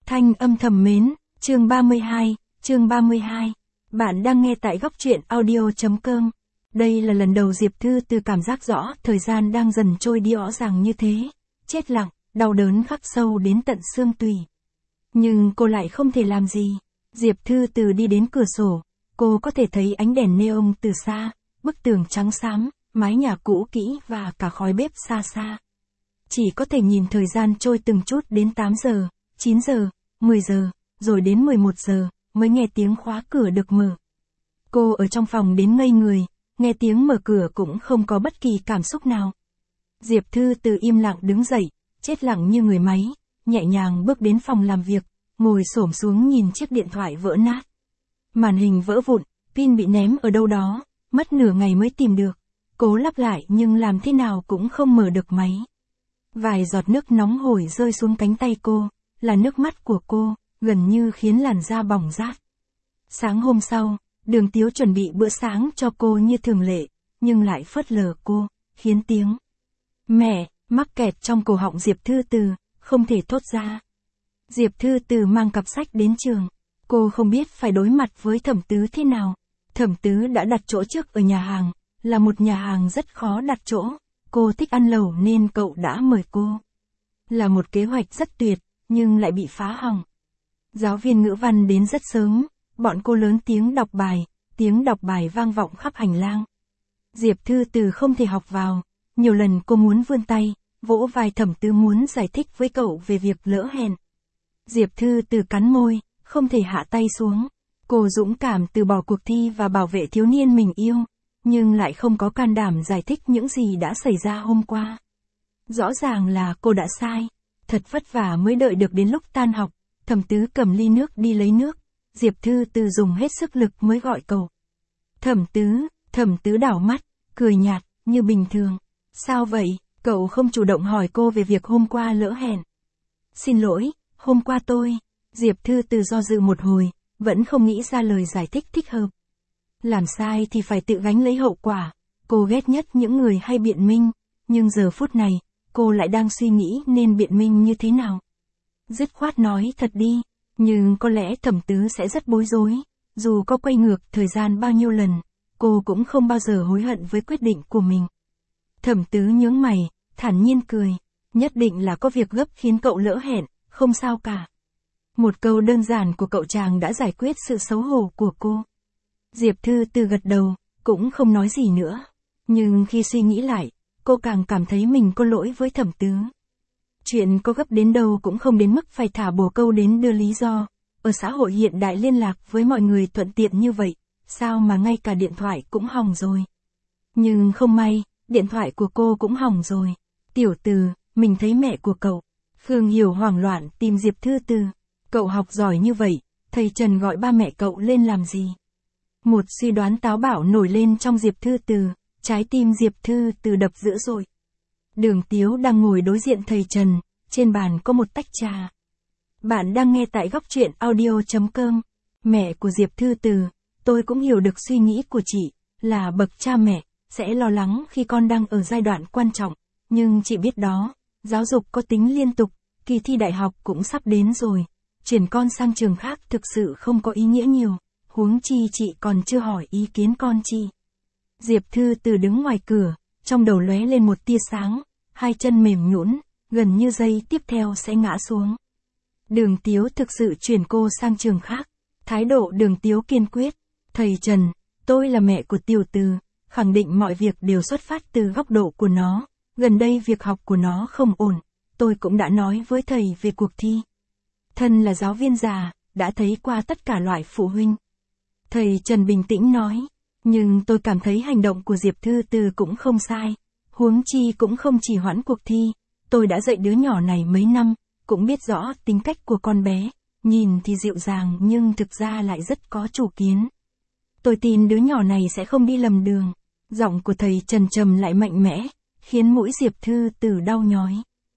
Thanh âm thầm mến, chương 32. Bạn đang nghe tại góc truyện audio.com. Đây là lần đầu Diệp Thư Từ cảm giác rõ thời gian đang dần trôi đi rõ ràng như thế. Chết lặng, đau đớn khắc sâu đến tận xương tủy. Nhưng cô lại không thể làm gì. Diệp Thư Từ đi đến cửa sổ, cô có thể thấy ánh đèn neon từ xa, bức tường trắng xám, mái nhà cũ kỹ và cả khói bếp xa xa. Chỉ có thể nhìn thời gian trôi từng chút đến 8 giờ, 9 giờ, 10 giờ, rồi đến 11 giờ, mới nghe tiếng khóa cửa được mở. Cô ở trong phòng đến ngây người, nghe tiếng mở cửa cũng không có bất kỳ cảm xúc nào. Diệp Thư Từ im lặng đứng dậy, chết lặng như người máy, nhẹ nhàng bước đến phòng làm việc, ngồi xổm xuống nhìn chiếc điện thoại vỡ nát. Màn hình vỡ vụn, pin bị ném ở đâu đó, mất nửa ngày mới tìm được. Cố lắp lại nhưng làm thế nào cũng không mở được máy. Vài giọt nước nóng hổi rơi xuống cánh tay cô, là nước mắt của cô, gần như khiến làn da bỏng rát. Sáng hôm sau, Đường Tiếu chuẩn bị bữa sáng cho cô như thường lệ, nhưng lại phớt lờ cô, khiến tiếng mẹ mắc kẹt trong cổ họng Diệp Thư Từ, không thể thốt ra. Diệp Thư Từ mang cặp sách đến trường, cô không biết phải đối mặt với Thẩm Tứ thế nào. Thẩm Tứ đã đặt chỗ trước ở nhà hàng, là một nhà hàng rất khó đặt chỗ. Cô thích ăn lẩu nên cậu đã mời cô. Là một kế hoạch rất tuyệt, nhưng lại bị phá hỏng. Giáo viên ngữ văn đến rất sớm, bọn cô lớn tiếng đọc bài vang vọng khắp hành lang. Diệp Thư Từ không thể học vào, nhiều lần cô muốn vươn tay, vỗ vai Thẩm Tứ muốn giải thích với cậu về việc lỡ hẹn. Diệp Thư Từ cắn môi, không thể hạ tay xuống. Cô dũng cảm từ bỏ cuộc thi và bảo vệ thiếu niên mình yêu, nhưng lại không có can đảm giải thích những gì đã xảy ra hôm qua. Rõ ràng là cô đã sai. Thật vất vả mới đợi được đến lúc tan học, Thẩm Tứ cầm ly nước đi lấy nước. Diệp Thư Từ dùng hết sức lực mới gọi cậu. Thẩm Tứ đảo mắt, cười nhạt, như bình thường. Sao vậy? Cậu không chủ động hỏi cô về việc hôm qua lỡ hẹn. Xin lỗi, hôm qua tôi. Diệp Thư Từ do dự một hồi, vẫn không nghĩ ra lời giải thích thích hợp. Làm sai thì phải tự gánh lấy hậu quả. Cô ghét nhất những người hay biện minh, nhưng giờ phút này, cô lại đang suy nghĩ nên biện minh như thế nào. Dứt khoát nói thật đi, nhưng có lẽ Thẩm Tứ sẽ rất bối rối. Dù có quay ngược thời gian bao nhiêu lần, cô cũng không bao giờ hối hận với quyết định của mình. Thẩm Tứ nhướng mày, thản nhiên cười. Nhất định là có việc gấp khiến cậu lỡ hẹn, không sao cả. Một câu đơn giản của cậu chàng đã giải quyết sự xấu hổ của cô. Diệp Thư Từ gật đầu, cũng không nói gì nữa. Nhưng khi suy nghĩ lại, cô càng cảm thấy mình có lỗi với Thẩm Tứ. Chuyện có gấp đến đâu cũng không đến mức phải thả bồ câu đến đưa lý do. Ở xã hội hiện đại liên lạc với mọi người thuận tiện như vậy, sao mà ngay cả điện thoại cũng hỏng rồi. Nhưng không may, điện thoại của cô cũng hỏng rồi. Tiểu Từ, mình thấy mẹ của cậu. Khương Hiểu hoảng loạn tìm Diệp Thư Từ. Cậu học giỏi như vậy, thầy Trần gọi ba mẹ cậu lên làm gì? Một suy đoán táo bạo nổi lên trong Diệp Thư Từ, trái tim Diệp Thư Từ đập dữ dội. Đường Tiếu đang ngồi đối diện thầy Trần, trên bàn có một tách trà. Bạn đang nghe tại góc truyện audio.com. Mẹ của Diệp Thư Từ, tôi cũng hiểu được suy nghĩ của chị, là bậc cha mẹ, sẽ lo lắng khi con đang ở giai đoạn quan trọng, nhưng chị biết đó, giáo dục có tính liên tục, kỳ thi đại học cũng sắp đến rồi, chuyển con sang trường khác thực sự không có ý nghĩa nhiều, huống chi chị còn chưa hỏi ý kiến con chị. Diệp Thư Từ đứng ngoài cửa, trong đầu lóe lên một tia sáng, hai chân mềm nhũn, gần như giây tiếp theo sẽ ngã xuống. Đường Tiếu thực sự chuyển cô sang trường khác, thái độ Đường Tiếu kiên quyết. Thầy Trần, tôi là mẹ của Tiểu Từ, khẳng định mọi việc đều xuất phát từ góc độ của nó, gần đây việc học của nó không ổn, tôi cũng đã nói với thầy về cuộc thi. Thân là giáo viên già, đã thấy qua tất cả loại phụ huynh. Thầy Trần bình tĩnh nói, nhưng tôi cảm thấy hành động của Diệp Thư Từ cũng không sai, huống chi cũng không chỉ hoãn cuộc thi, tôi đã dạy đứa nhỏ này mấy năm, cũng biết rõ tính cách của con bé, nhìn thì dịu dàng nhưng thực ra lại rất có chủ kiến. Tôi tin đứa nhỏ này sẽ không đi lầm đường. Giọng của thầy Trần trầm lại mạnh mẽ, khiến mũi Diệp Thư Từ đau nhói.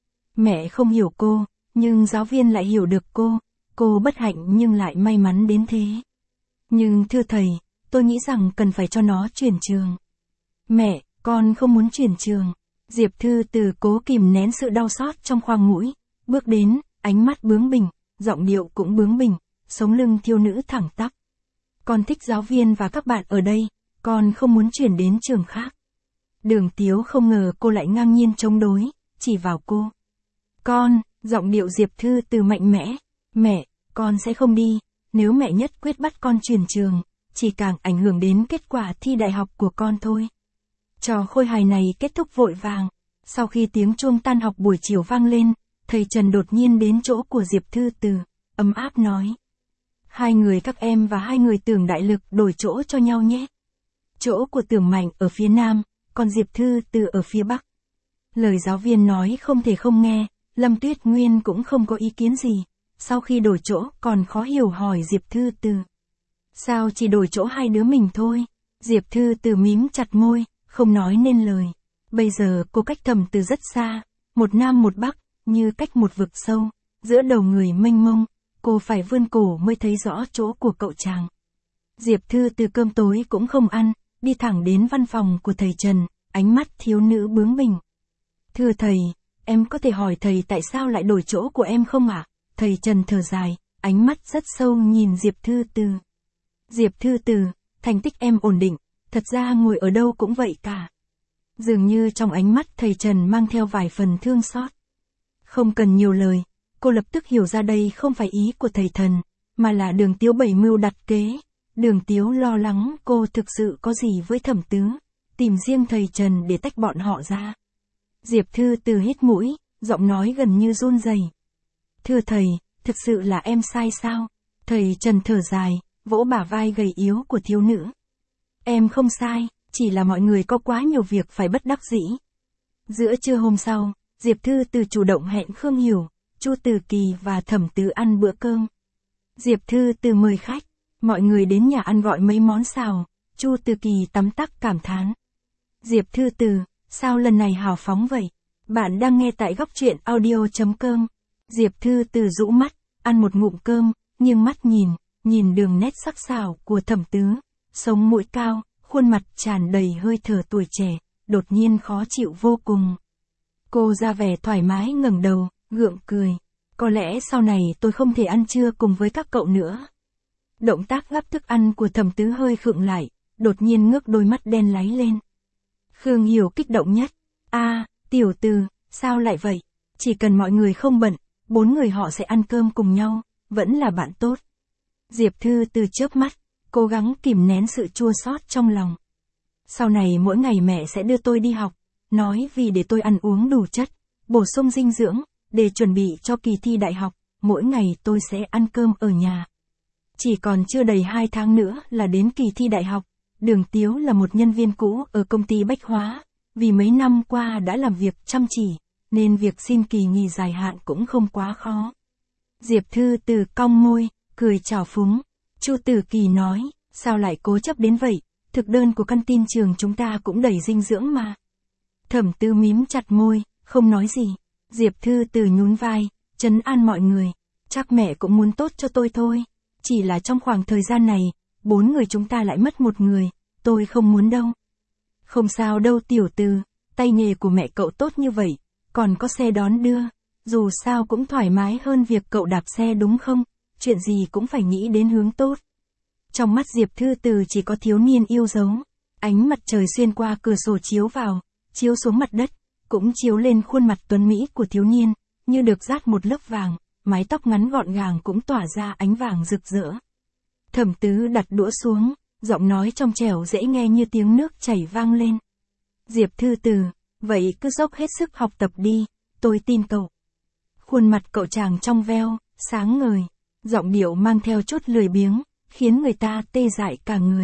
Mẹ không hiểu cô, nhưng giáo viên lại hiểu được cô bất hạnh nhưng lại may mắn đến thế. Nhưng thưa thầy, tôi nghĩ rằng cần phải cho nó chuyển trường. Mẹ, con không muốn chuyển trường. Diệp Thư Từ cố kìm nén sự đau xót trong khoang mũi, bước đến, ánh mắt bướng bỉnh, giọng điệu cũng bướng bỉnh, sống lưng thiếu nữ thẳng tắp. Con thích giáo viên và các bạn ở đây, con không muốn chuyển đến trường khác. Đường Tiếu không ngờ cô lại ngang nhiên chống đối, chỉ vào cô. Con, giọng điệu Diệp Thư Từ mạnh mẽ. Mẹ, con sẽ không đi, nếu mẹ nhất quyết bắt con chuyển trường, chỉ càng ảnh hưởng đến kết quả thi đại học của con thôi. Trò khôi hài này kết thúc vội vàng. Sau khi tiếng chuông tan học buổi chiều vang lên, thầy Trần đột nhiên đến chỗ của Diệp Thư Từ, ấm áp nói. 2 người các em và 2 người Tưởng Đại Lực đổi chỗ cho nhau nhé. Chỗ của Tưởng Mạnh ở phía nam, còn Diệp Thư Từ ở phía bắc. Lời giáo viên nói không thể không nghe, Lâm Tuyết Nguyên cũng không có ý kiến gì. Sau khi đổi chỗ còn khó hiểu hỏi Diệp Thư Từ. Sao chỉ đổi chỗ 2 đứa mình thôi? Diệp Thư Từ mím chặt môi, không nói nên lời. Bây giờ cô cách Thẩm Từ rất xa, một nam một bắc, như cách một vực sâu, giữa đầu người mênh mông, cô phải vươn cổ mới thấy rõ chỗ của cậu chàng. Diệp Thư Từ cơm tối cũng không ăn, đi thẳng đến văn phòng của thầy Trần, ánh mắt thiếu nữ bướng bỉnh. Thưa thầy, em có thể hỏi thầy tại sao lại đổi chỗ của em không ạ? Thầy Trần thở dài, ánh mắt rất sâu nhìn Diệp Thư Từ. Diệp Thư Từ, thành tích em ổn định, thật ra ngồi ở đâu cũng vậy cả. Dường như trong ánh mắt thầy Trần mang theo vài phần thương xót. Không cần nhiều lời, cô lập tức hiểu ra đây không phải ý của thầy Thần, mà là Đường Tiếu bày mưu đặt kế. Đường Tiếu lo lắng cô thực sự có gì với Thẩm Tứ, tìm riêng thầy Trần để tách bọn họ ra. Diệp Thư Từ hít mũi, giọng nói gần như run rẩy. Thưa thầy, thực sự là em sai sao? Thầy Trần thở dài, vỗ bả vai gầy yếu của thiếu nữ. Em không sai, chỉ là mọi người có quá nhiều việc phải bất đắc dĩ. Giữa trưa hôm sau, Diệp Thư Từ chủ động hẹn Khương Hiểu, Chu Từ Kỳ và Thẩm Tứ ăn bữa cơm. Diệp Thư Từ mời khách, mọi người đến nhà ăn gọi mấy món xào, Chu Từ Kỳ tấm tắc cảm thán. Diệp Thư Từ, sao lần này hào phóng vậy? Bạn đang nghe tại góc truyện audio.com. Diệp Thư Từ rũ mắt, ăn một ngụm cơm, nhưng mắt nhìn đường nét sắc sảo của Thẩm Tứ, sống mũi cao, khuôn mặt tràn đầy hơi thở tuổi trẻ, đột nhiên khó chịu vô cùng. Cô ra vẻ thoải mái ngẩng đầu, gượng cười. Có lẽ sau này tôi không thể ăn trưa cùng với các cậu nữa. Động tác gắp thức ăn của Thẩm Tứ hơi khựng lại, đột nhiên ngước đôi mắt đen láy lên. Khương Hiểu kích động nhất. Tiểu Từ, sao lại vậy? Chỉ cần mọi người không bận, 4 người họ sẽ ăn cơm cùng nhau, vẫn là bạn tốt. Diệp Thư Từ chớp mắt, cố gắng kìm nén sự chua xót trong lòng. Sau này mỗi ngày mẹ sẽ đưa tôi đi học, nói vì để tôi ăn uống đủ chất, bổ sung dinh dưỡng, để chuẩn bị cho kỳ thi đại học, mỗi ngày tôi sẽ ăn cơm ở nhà. Chỉ còn chưa đầy 2 tháng nữa là đến kỳ thi đại học. Đường Tiếu là một nhân viên cũ ở công ty bách hóa, vì mấy năm qua đã làm việc chăm chỉ, nên việc xin kỳ nghỉ dài hạn cũng không quá khó. Diệp Thư Từ cong môi, cười trào phúng. Chu Từ Kỳ nói, sao lại cố chấp đến vậy, thực đơn của căn tin trường chúng ta cũng đầy dinh dưỡng mà. Thẩm Tứ mím chặt môi, không nói gì. Diệp Thư Từ nhún vai, trấn an mọi người, chắc mẹ cũng muốn tốt cho tôi thôi. Chỉ là trong khoảng thời gian này, 4 người chúng ta lại mất một người, tôi không muốn đâu. Không sao đâu Tiểu Từ, tay nghề của mẹ cậu tốt như vậy, còn có xe đón đưa, dù sao cũng thoải mái hơn việc cậu đạp xe đúng không, chuyện gì cũng phải nghĩ đến hướng tốt. Trong mắt Diệp Thư Từ chỉ có thiếu niên yêu dấu, ánh mặt trời xuyên qua cửa sổ chiếu vào, chiếu xuống mặt đất, cũng chiếu lên khuôn mặt tuấn mỹ của thiếu niên, như được dát một lớp vàng, mái tóc ngắn gọn gàng cũng tỏa ra ánh vàng rực rỡ. Thẩm Tứ đặt đũa xuống, giọng nói trong trẻo dễ nghe như tiếng nước chảy vang lên. Diệp Thư Từ, vậy cứ dốc hết sức học tập đi, tôi tin cậu. Khuôn mặt cậu chàng trong veo, sáng ngời, giọng điệu mang theo chút lười biếng, khiến người ta tê dại cả người.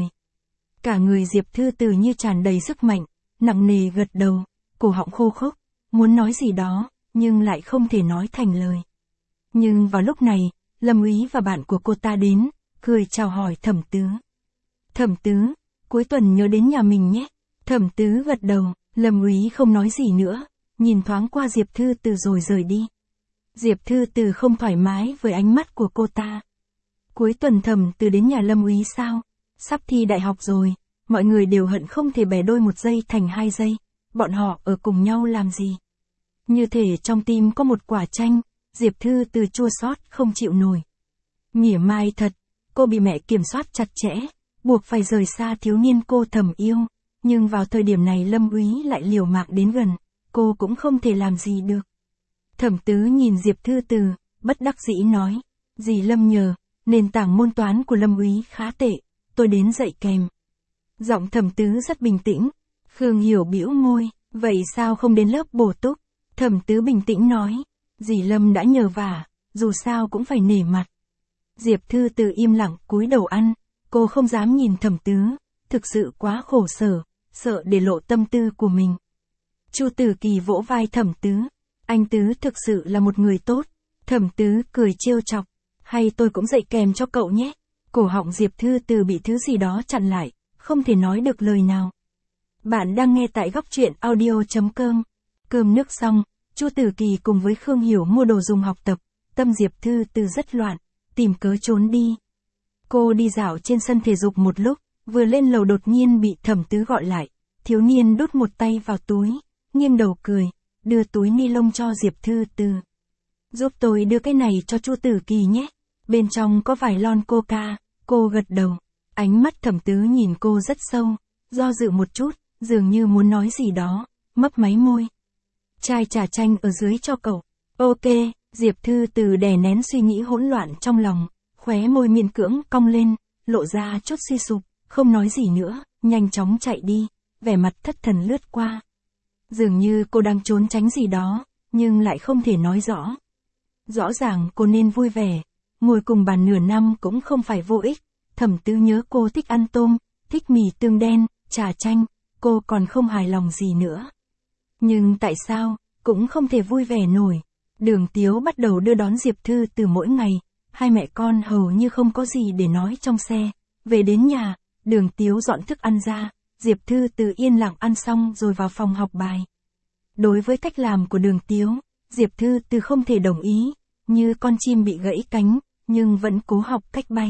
Cả người Diệp Thư Từ như tràn đầy sức mạnh, nặng nề gật đầu, cổ họng khô khốc, muốn nói gì đó, nhưng lại không thể nói thành lời. Nhưng vào lúc này, Lâm Úy và bạn của cô ta đến, cười chào hỏi Thẩm Tứ. Thẩm Tứ, cuối tuần nhớ đến nhà mình nhé. Thẩm Tứ gật đầu, Lâm Úy không nói gì nữa, nhìn thoáng qua Diệp Thư Từ rồi rời đi. Diệp Thư Từ không thoải mái với ánh mắt của cô ta. Cuối tuần Thẩm Tứ đến nhà Lâm Úy sao? Sắp thi đại học rồi, mọi người đều hận không thể bẻ đôi 1 giây thành 2 giây, bọn họ ở cùng nhau làm gì? Như thể trong tim có một quả chanh, Diệp Thư Từ chua xót không chịu nổi. Mỉa mai thật, cô bị mẹ kiểm soát chặt chẽ, buộc phải rời xa thiếu niên cô thầm yêu, nhưng vào thời điểm này Lâm Úy lại liều mạng đến gần, cô cũng không thể làm gì được. Thẩm Tứ nhìn Diệp Thư Từ, bất đắc dĩ nói, dì Lâm nhờ, nền tảng môn toán của Lâm Úy khá tệ, tôi đến dạy kèm. Giọng Thẩm Tứ rất bình tĩnh. Khương Hiểu bĩu môi, vậy sao không đến lớp bổ túc? Thẩm Tứ bình tĩnh nói, dì Lâm đã nhờ vả, dù sao cũng phải nể mặt. Diệp Thư Từ im lặng cúi đầu ăn, cô không dám nhìn Thẩm Tứ, thực sự quá khổ sở, sợ để lộ tâm tư của mình. Chu Tử Kỳ vỗ vai Thẩm Tứ, anh Tứ thực sự là một người tốt. Thẩm Tứ cười trêu chọc, hay tôi cũng dạy kèm cho cậu nhé. Cổ họng Diệp Thư Từ bị thứ gì đó chặn lại, không thể nói được lời nào. Bạn đang nghe tại góc truyện audio.com. Cơm nước xong, Chu Tử Kỳ cùng với Khương Hiểu mua đồ dùng học tập, tâm Diệp Thư Từ rất loạn, tìm cớ trốn đi. Cô đi dạo trên sân thể dục một lúc, vừa lên lầu đột nhiên bị Thẩm Tứ gọi lại. Thiếu niên đút một tay vào túi, nghiêng đầu cười, đưa túi ni lông cho Diệp Thư Từ. Giúp tôi đưa cái này cho Chu Tử Kỳ nhé, bên trong có vài lon coca. Cô gật đầu, ánh mắt Thẩm Tứ nhìn cô rất sâu, do dự một chút, dường như muốn nói gì đó, mấp máy môi. Chai trà chanh ở dưới cho cậu. Ok, Diệp Thư Từ đè nén suy nghĩ hỗn loạn trong lòng, khóe môi miễn cưỡng cong lên, lộ ra chút suy sụp, không nói gì nữa, nhanh chóng chạy đi, vẻ mặt thất thần lướt qua. Dường như cô đang trốn tránh gì đó, nhưng lại không thể nói rõ. Rõ ràng cô nên vui vẻ, ngồi cùng bàn nửa năm cũng không phải vô ích. Thẩm Tứ nhớ cô thích ăn tôm, thích mì tương đen, trà chanh, cô còn không hài lòng gì nữa. Nhưng tại sao, cũng không thể vui vẻ nổi. Đường Tiếu bắt đầu đưa đón Diệp Thư Từ mỗi ngày, hai mẹ con hầu như không có gì để nói trong xe. Về đến nhà, Đường Tiếu dọn thức ăn ra, Diệp Thư Từ yên lặng ăn xong rồi vào phòng học bài. Đối với cách làm của Đường Tiếu, Diệp Thư Từ không thể đồng ý, như con chim bị gãy cánh, nhưng vẫn cố học cách bay.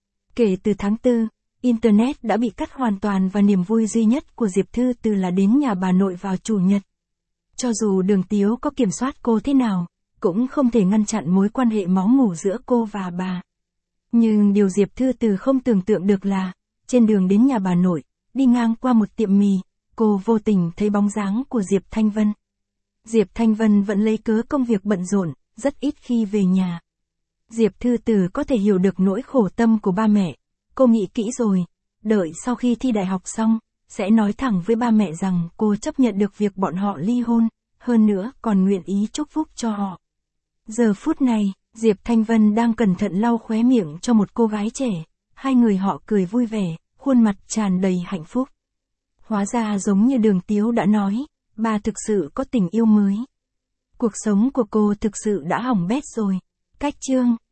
Kể từ tháng 4, Internet đã bị cắt hoàn toàn và niềm vui duy nhất của Diệp Thư Từ là đến nhà bà nội vào chủ nhật. Cho dù Đường Tiếu có kiểm soát cô thế nào, cũng không thể ngăn chặn mối quan hệ máu mủ giữa cô và bà. Nhưng điều Diệp Thư Từ không tưởng tượng được là, trên đường đến nhà bà nội, đi ngang qua một tiệm mì, cô vô tình thấy bóng dáng của Diệp Thanh Vân. Diệp Thanh Vân vẫn lấy cớ công việc bận rộn, rất ít khi về nhà. Diệp Thư Từ có thể hiểu được nỗi khổ tâm của ba mẹ. Cô nghĩ kỹ rồi, đợi sau khi thi đại học xong, sẽ nói thẳng với ba mẹ rằng cô chấp nhận được việc bọn họ ly hôn, hơn nữa còn nguyện ý chúc phúc cho họ. Giờ phút này, Diệp Thanh Vân đang cẩn thận lau khóe miệng cho một cô gái trẻ, hai người họ cười vui vẻ, khuôn mặt tràn đầy hạnh phúc. Hóa ra giống như Đường Tiếu đã nói, bà thực sự có tình yêu mới. Cuộc sống của cô thực sự đã hỏng bét rồi. Cách chương